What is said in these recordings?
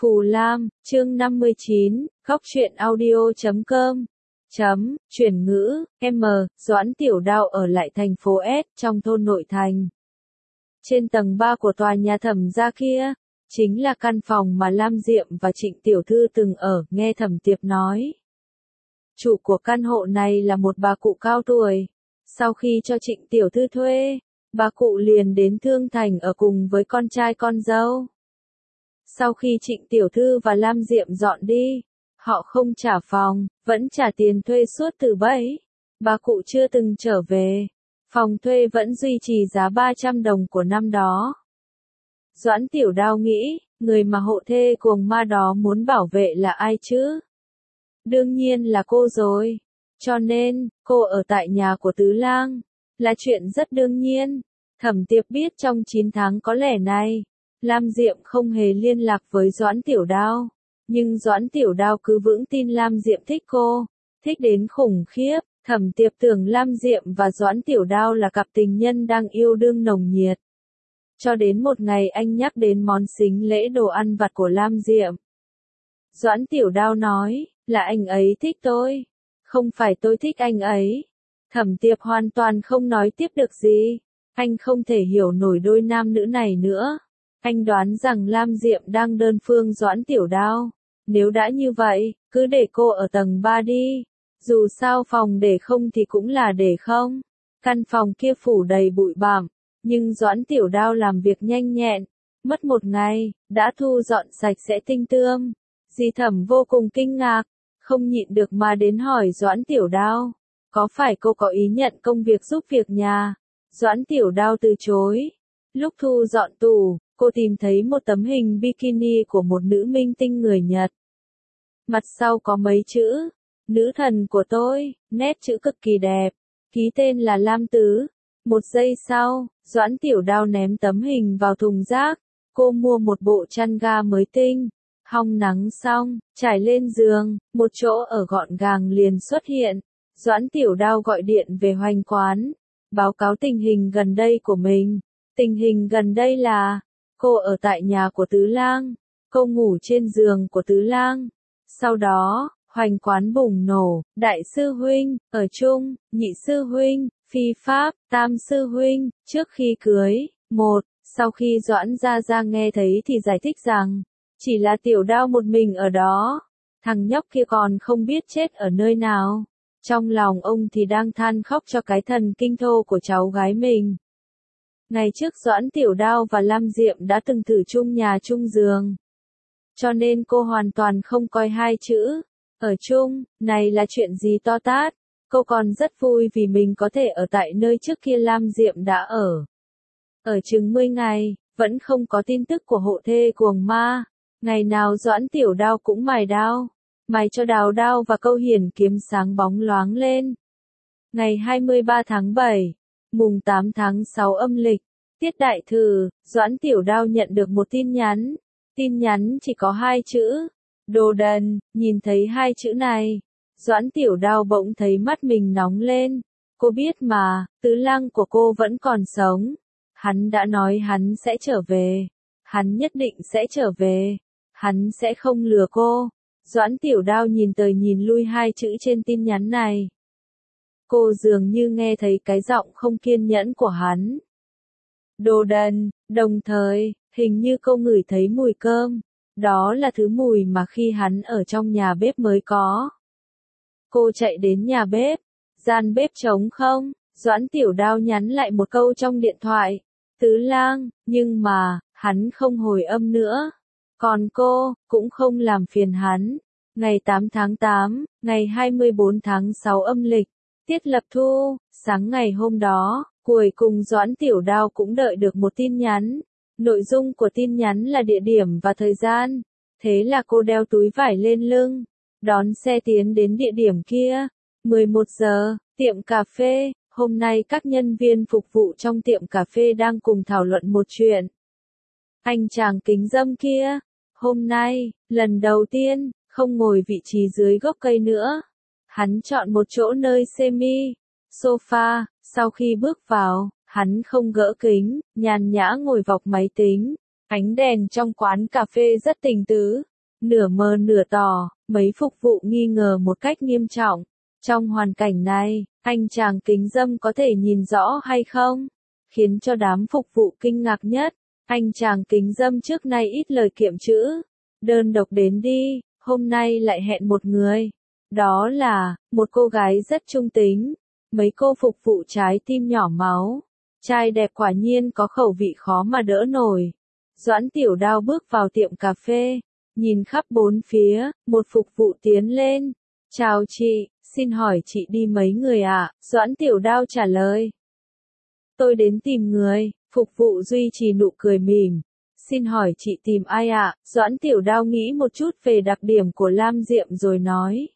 Phù Lam, chương 59, góc truyện audio.com. Chuyển ngữ, Doãn Tiểu Đao ở lại thành phố S trong thôn nội thành. Trên tầng 3 của tòa nhà Thẩm gia kia, chính là căn phòng mà Lam Diệm và Trịnh Tiểu Thư từng ở, nghe Thẩm Tiệp nói. Chủ của căn hộ này là một bà cụ cao tuổi. Sau khi cho Trịnh Tiểu Thư thuê, bà cụ liền đến Thương Thành ở cùng với con trai con dâu. Sau khi Trịnh Tiểu Thư và Lam Diệm dọn đi, họ không trả phòng, vẫn trả tiền thuê suốt từ 7. Bà cụ chưa từng trở về. Phòng thuê vẫn duy trì giá 300 đồng của năm đó. Doãn Tiểu Đao nghĩ, người mà hộ thê cuồng ma đó muốn bảo vệ là ai chứ? Đương nhiên là cô rồi. Cho nên, cô ở tại nhà của Tứ Lang, là chuyện rất đương nhiên. Thẩm Tiệp biết trong 9 tháng có lẽ này, Lam Diệm không hề liên lạc với Doãn Tiểu Đao. Nhưng Doãn Tiểu Đao cứ vững tin Lam Diệm thích cô, thích đến khủng khiếp. Thẩm Tiệp tưởng Lam Diệm và Doãn Tiểu Đao là cặp tình nhân đang yêu đương nồng nhiệt. Cho đến một ngày anh nhắc đến món sính lễ đồ ăn vặt của Lam Diệm. Doãn Tiểu Đao nói, là anh ấy thích tôi, không phải tôi thích anh ấy. Thẩm Tiệp hoàn toàn không nói tiếp được gì. Anh không thể hiểu nổi đôi nam nữ này nữa. Anh đoán rằng Lam Diệm đang đơn phương Doãn Tiểu Đao. Nếu đã như vậy, cứ để cô ở tầng 3 đi. Dù sao phòng để không thì cũng là để không. Căn phòng kia phủ đầy bụi bặm, nhưng Doãn Tiểu Đao làm việc nhanh nhẹn. Mất một ngày, đã thu dọn sạch sẽ tinh tươm. Dì Thẩm vô cùng kinh ngạc, không nhịn được mà đến hỏi Doãn Tiểu Đao. Có phải cô có ý nhận công việc giúp việc nhà? Doãn Tiểu Đao từ chối. Lúc thu dọn tủ, cô tìm thấy một tấm hình bikini của một nữ minh tinh người Nhật. Mặt sau có mấy chữ, nữ thần của tôi, nét chữ cực kỳ đẹp, ký tên là Lam Tứ. Một giây sau, Doãn Tiểu Đao ném tấm hình vào thùng rác. Cô mua một bộ chăn ga mới tinh, hong nắng xong, trải lên giường, một chỗ ở gọn gàng liền xuất hiện. Doãn Tiểu Đao gọi điện về Hoành Quán, báo cáo tình hình gần đây của mình. Tình hình gần đây là, cô ở tại nhà của Tứ Lang, cô ngủ trên giường của Tứ Lang. Sau đó, Hoành Quán bùng nổ, đại sư huynh, ở chung, nhị sư huynh, phi pháp, tam sư huynh, trước khi cưới. Sau khi Doãn Gia Gia nghe thấy thì giải thích rằng, chỉ là Tiểu Đao một mình ở đó. Thằng nhóc kia còn không biết chết ở nơi nào. Trong lòng ông thì đang than khóc cho cái thần kinh thô của cháu gái mình. Ngày trước Doãn Tiểu Đao và Lam Diệm đã từng thử chung nhà chung giường. Cho nên cô hoàn toàn không coi hai chữ ở chung này là chuyện gì to tát. Cô còn rất vui vì mình có thể ở tại nơi trước kia Lam Diệm đã ở. Ở chừng 10 ngày, vẫn không có tin tức của hộ thê cuồng ma. Ngày nào Doãn Tiểu Đao cũng mài đao, mài cho đào đao và câu hiển kiếm sáng bóng loáng lên. Ngày 23 tháng 7, mùng 8 tháng 6 âm lịch, tiết đại thử, Doãn Tiểu Đao nhận được một tin nhắn. Tin nhắn chỉ có 2 chữ, đồ đần. Nhìn thấy 2 chữ này, Doãn Tiểu Đao bỗng thấy mắt mình nóng lên. Cô biết mà, Tứ Lang của cô vẫn còn sống. Hắn đã nói hắn sẽ trở về. Hắn nhất định sẽ trở về. Hắn sẽ không lừa cô. Doãn Tiểu Đao nhìn tới nhìn lui 2 chữ trên tin nhắn này. Cô dường như nghe thấy cái giọng không kiên nhẫn của hắn. Đồ đần, đồng thời, hình như cô ngửi thấy mùi cơm. Đó là thứ mùi mà khi hắn ở trong nhà bếp mới có. Cô chạy đến nhà bếp. Gian bếp trống không? Doãn Tiểu Đao nhắn lại một câu trong điện thoại. Tứ Lang, nhưng mà, hắn không hồi âm nữa. Còn cô, cũng không làm phiền hắn. Ngày 8 tháng 8, ngày 24 tháng 6 âm lịch, tiết lập thu, sáng ngày hôm đó, cuối cùng Doãn Tiểu Đao cũng đợi được một tin nhắn. Nội dung của tin nhắn là địa điểm và thời gian. Thế là cô đeo túi vải lên lưng, đón xe tiến đến địa điểm kia. 11 giờ, tiệm cà phê. Hôm nay các nhân viên phục vụ trong tiệm cà phê đang cùng thảo luận một chuyện. Anh chàng kính râm kia, hôm nay, lần đầu tiên, không ngồi vị trí dưới gốc cây nữa. Hắn chọn một chỗ nơi semi, sofa. Sau khi bước vào, hắn không gỡ kính, nhàn nhã ngồi vọc máy tính. Ánh đèn trong quán cà phê rất tình tứ. nửa mờ nửa tỏ, mấy phục vụ nghi ngờ một cách nghiêm trọng. Trong hoàn cảnh này, anh chàng kính râm có thể nhìn rõ hay không? Khiến cho đám phục vụ kinh ngạc nhất. Anh chàng kính râm trước nay ít lời kiệm chữ. Đơn độc đến đi, hôm nay lại hẹn một người. Đó là, một cô gái rất trung tính. Mấy cô phục vụ trái tim nhỏ máu. Trai đẹp quả nhiên có khẩu vị khó mà đỡ nổi. Doãn Tiểu Đao bước vào tiệm cà phê. Nhìn khắp bốn phía, một phục vụ tiến lên. Chào chị, xin hỏi chị đi mấy người ạ? Doãn Tiểu Đao trả lời. Tôi đến tìm người, phục vụ duy trì nụ cười mỉm. Xin hỏi chị tìm ai ạ? Doãn Tiểu Đao nghĩ một chút về đặc điểm của Lam Diệm rồi nói.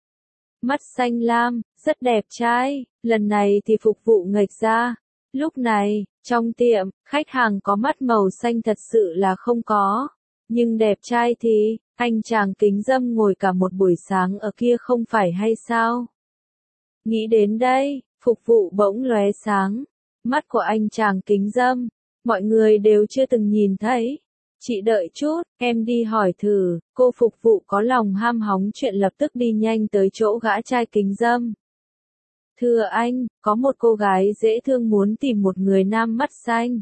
Mắt xanh lam, rất đẹp trai, lần này thì phục vụ nghệch ra. Lúc này, trong tiệm, khách hàng có mắt màu xanh thật sự là không có. Nhưng đẹp trai thì, anh chàng kính râm ngồi cả một buổi sáng ở kia không phải hay sao? Nghĩ đến đây, phục vụ bỗng lóe sáng. Mắt của anh chàng kính râm, mọi người đều chưa từng nhìn thấy. Chị đợi chút, em đi hỏi thử. Cô phục vụ có lòng ham hóng chuyện lập tức đi nhanh tới chỗ gã trai kính râm. Thưa anh, có một cô gái dễ thương muốn tìm một người nam mắt xanh.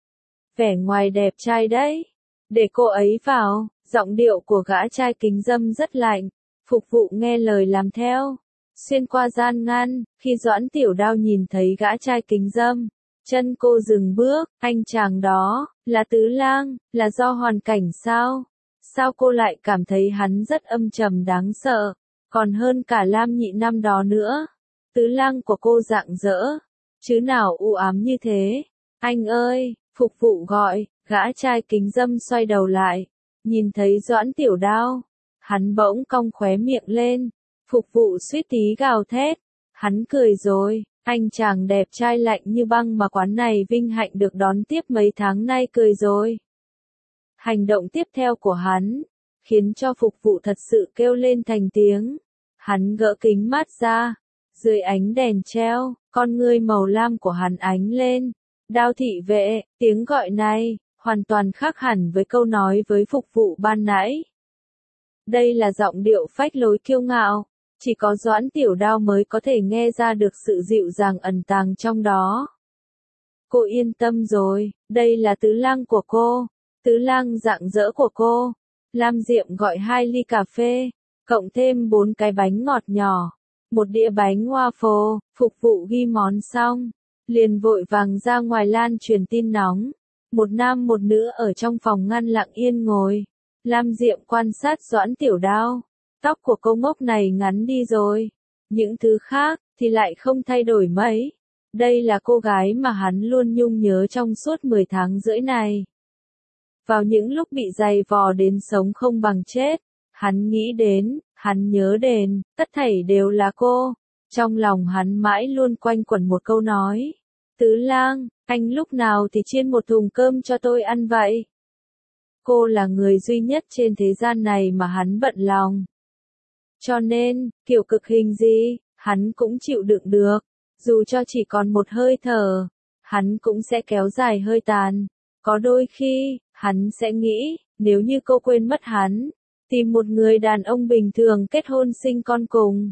Vẻ ngoài đẹp trai đấy. Để cô ấy vào. Giọng điệu của gã trai kính râm rất lạnh. Phục vụ nghe lời làm theo. Xuyên qua gian ngăn, khi Doãn Tiểu Đao nhìn thấy gã trai kính râm, chân cô dừng bước. Anh chàng đó, là Tứ Lang, là do hoàn cảnh sao? Sao cô lại cảm thấy hắn rất âm trầm đáng sợ, còn hơn cả Lam Nhị năm đó nữa? Tứ Lang của cô rạng rỡ, chứ nào u ám như thế. Anh ơi, phục vụ gọi. Gã trai kính râm xoay đầu lại, nhìn thấy Doãn Tiểu Đao, hắn bỗng cong khóe miệng lên. Phục vụ suýt tí gào thét. Hắn cười rồi, anh chàng đẹp trai lạnh như băng mà quán này vinh hạnh được đón tiếp mấy tháng nay cười rồi. Hành động tiếp theo của hắn, khiến cho phục vụ thật sự kêu lên thành tiếng. Hắn gỡ kính mát ra, dưới ánh đèn treo, con ngươi màu lam của hắn ánh lên. Đao thị vệ, tiếng gọi này, hoàn toàn khác hẳn với câu nói với phục vụ ban nãy. Đây là giọng điệu phách lối kiêu ngạo. Chỉ có Doãn Tiểu Đao mới có thể nghe ra được sự dịu dàng ẩn tàng trong đó. Cô yên tâm rồi, đây là Tứ Lang của cô. Tứ Lang rạng rỡ của cô. Lam Diệm gọi 2 ly cà phê, cộng thêm 4 cái bánh ngọt nhỏ, một đĩa bánh waffle. Phục vụ ghi món xong, liền vội vàng ra ngoài lan truyền tin nóng. Một nam một nữ ở trong phòng ngăn lặng yên ngồi. Lam Diệm quan sát Doãn Tiểu Đao. Tóc của cô ngốc này ngắn đi rồi. Những thứ khác, thì lại không thay đổi mấy. Đây là cô gái mà hắn luôn nhung nhớ trong suốt 10 tháng rưỡi này. Vào những lúc bị dày vò đến sống không bằng chết, hắn nghĩ đến, hắn nhớ đến, tất thảy đều là cô. Trong lòng hắn mãi luôn quanh quẩn một câu nói. Tứ Lang, anh lúc nào thì chiên một thùng cơm cho tôi ăn vậy? Cô là người duy nhất trên thế gian này mà hắn bận lòng. Cho nên, kiểu cực hình gì, hắn cũng chịu đựng được. Dù cho chỉ còn một hơi thở, hắn cũng sẽ kéo dài hơi tàn. Có đôi khi, hắn sẽ nghĩ, nếu như cô quên mất hắn, tìm một người đàn ông bình thường kết hôn sinh con cùng.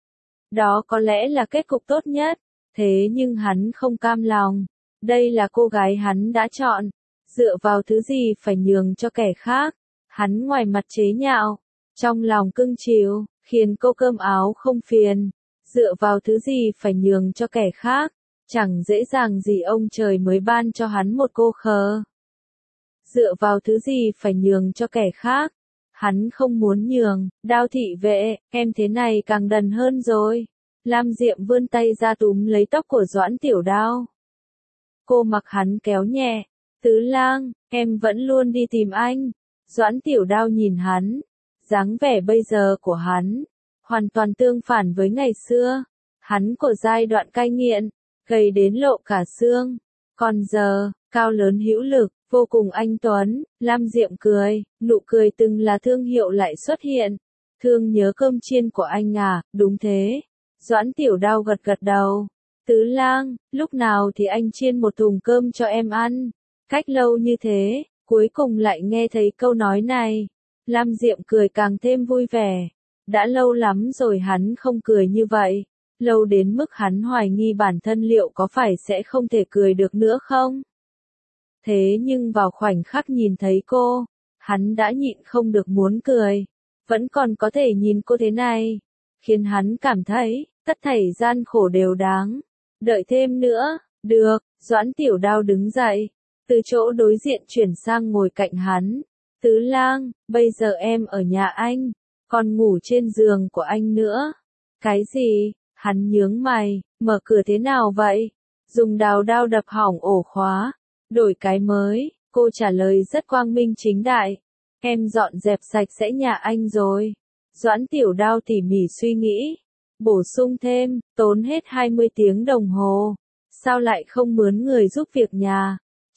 Đó có lẽ là kết cục tốt nhất. Thế nhưng hắn không cam lòng. Đây là cô gái hắn đã chọn. Dựa vào thứ gì phải nhường cho kẻ khác. Hắn ngoài mặt chế nhạo, trong lòng cưng chiều, khiến cô cơm áo không phiền. Dựa vào thứ gì phải nhường cho kẻ khác. Chẳng dễ dàng gì ông trời mới ban cho hắn một cô khờ. Dựa vào thứ gì phải nhường cho kẻ khác. Hắn không muốn nhường. Đao thị vệ, em thế này càng đần hơn rồi. Lam Diệm vươn tay ra túm lấy tóc của Doãn Tiểu Đao. Cô mặc hắn kéo nhẹ. Tứ Lang, em vẫn luôn đi tìm anh. Doãn Tiểu Đao nhìn hắn. Dáng vẻ bây giờ của hắn, hoàn toàn tương phản với ngày xưa. Hắn của giai đoạn cai nghiện, gầy đến lộ cả xương. Còn giờ, cao lớn hữu lực, vô cùng anh tuấn. Lam Diệm cười, nụ cười từng là thương hiệu lại xuất hiện. Thương nhớ cơm chiên của anh à? Đúng thế. Doãn Tiểu Đao gật gật đầu. Tứ Lang, lúc nào thì anh chiên một thùng cơm cho em ăn? Cách lâu như thế, cuối cùng lại nghe thấy câu nói này. Lam Diệm cười càng thêm vui vẻ. Đã lâu lắm rồi hắn không cười như vậy. Lâu đến mức hắn hoài nghi bản thân liệu có phải sẽ không thể cười được nữa không? Thế nhưng vào khoảnh khắc nhìn thấy cô, hắn đã nhịn không được muốn cười. Vẫn còn có thể nhìn cô thế này, khiến hắn cảm thấy, tất thảy gian khổ đều đáng. Đợi thêm nữa, được, Doãn Tiểu Đao đứng dậy, từ chỗ đối diện chuyển sang ngồi cạnh hắn. Tứ Lang, bây giờ em ở nhà anh, còn ngủ trên giường của anh nữa. Cái gì? Hắn nhướng mày, mở cửa thế nào vậy? Dùng đào đao đập hỏng ổ khóa, đổi cái mới. Cô trả lời rất quang minh chính đại. Em dọn dẹp sạch sẽ nhà anh rồi. Doãn Tiểu Đao tỉ mỉ suy nghĩ, bổ sung thêm, tốn hết 20 tiếng đồng hồ. Sao lại không mướn người giúp việc nhà?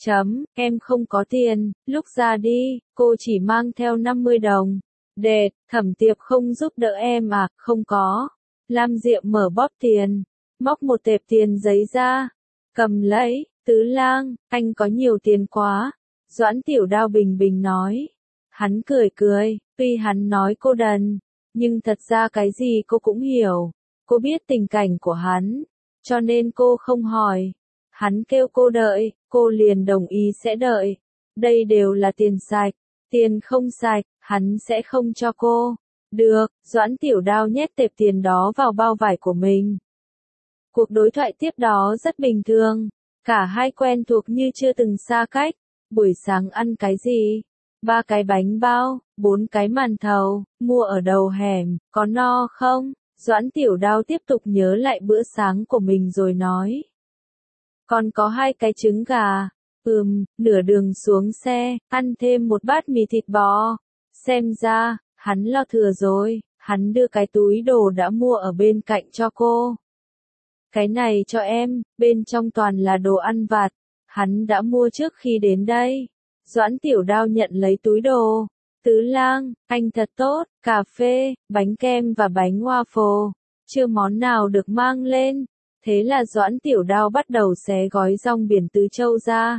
Em không có tiền, lúc ra đi, cô chỉ mang theo 50 đồng. Đệt, Thẩm Tiệp không giúp đỡ em à? Không có. Lam Diệm mở bóp tiền, móc một tệp tiền giấy ra, cầm lấy. Tứ Lang, anh có nhiều tiền quá. Doãn Tiểu Đao bình bình nói. Hắn cười cười, tuy hắn nói cô đần, nhưng thật ra cái gì cô cũng hiểu. Cô biết tình cảnh của hắn, cho nên cô không hỏi. Hắn kêu cô đợi, cô liền đồng ý sẽ đợi. Đây đều là tiền sạch, tiền không sạch, hắn sẽ không cho cô. Được, Doãn Tiểu Đao nhét tệp tiền đó vào bao vải của mình. Cuộc đối thoại tiếp đó rất bình thường, cả hai quen thuộc như chưa từng xa cách. Buổi sáng ăn cái gì? 3 cái bánh bao, 4 cái màn thầu, mua ở đầu hẻm, có no không? Doãn Tiểu Đao tiếp tục nhớ lại bữa sáng của mình rồi nói. Còn có 2 cái trứng gà. Nửa đường xuống xe, ăn thêm một bát mì thịt bò. Xem ra, hắn lo thừa rồi, hắn đưa cái túi đồ đã mua ở bên cạnh cho cô. Cái này cho em, bên trong toàn là đồ ăn vặt, hắn đã mua trước khi đến đây. Doãn Tiểu Đao nhận lấy túi đồ. Tứ Lang, anh thật tốt, cà phê, bánh kem và bánh waffle, chưa món nào được mang lên. Thế là Doãn Tiểu Đao bắt đầu xé gói rong biển Tứ Châu ra.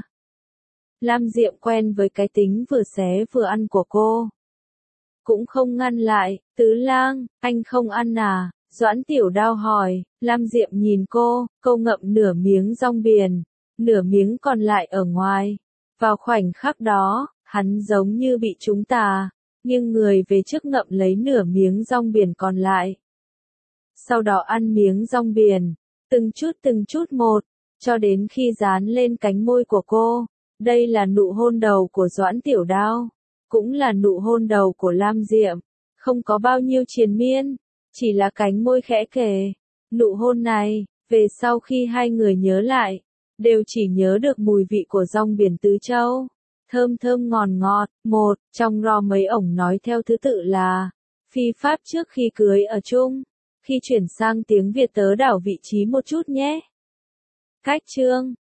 Lam Diệm quen với cái tính vừa xé vừa ăn của cô, cũng không ngăn lại. Tứ Lang, anh không ăn à? Doãn Tiểu Đao hỏi. Lam Diệm nhìn cô ngậm nửa miếng rong biển, nửa miếng còn lại ở ngoài. Vào khoảnh khắc đó, hắn giống như bị trúng tà, nghiêng người về trước ngậm lấy nửa miếng rong biển còn lại. Sau đó ăn miếng rong biển, từng chút một, cho đến khi dán lên cánh môi của cô. Đây là nụ hôn đầu của Doãn Tiểu Đao, cũng là nụ hôn đầu của Lam Diệm. Không có bao nhiêu triền miên, chỉ là cánh môi khẽ kề. Nụ hôn này, về sau khi hai người nhớ lại, đều chỉ nhớ được mùi vị của rong biển Tứ Châu. Thơm thơm ngọt ngọt. Một, trong ro mấy ổng nói theo thứ tự là phi pháp trước khi cưới ở chung. Khi chuyển sang tiếng Việt tớ đảo vị trí một chút nhé. Cách chương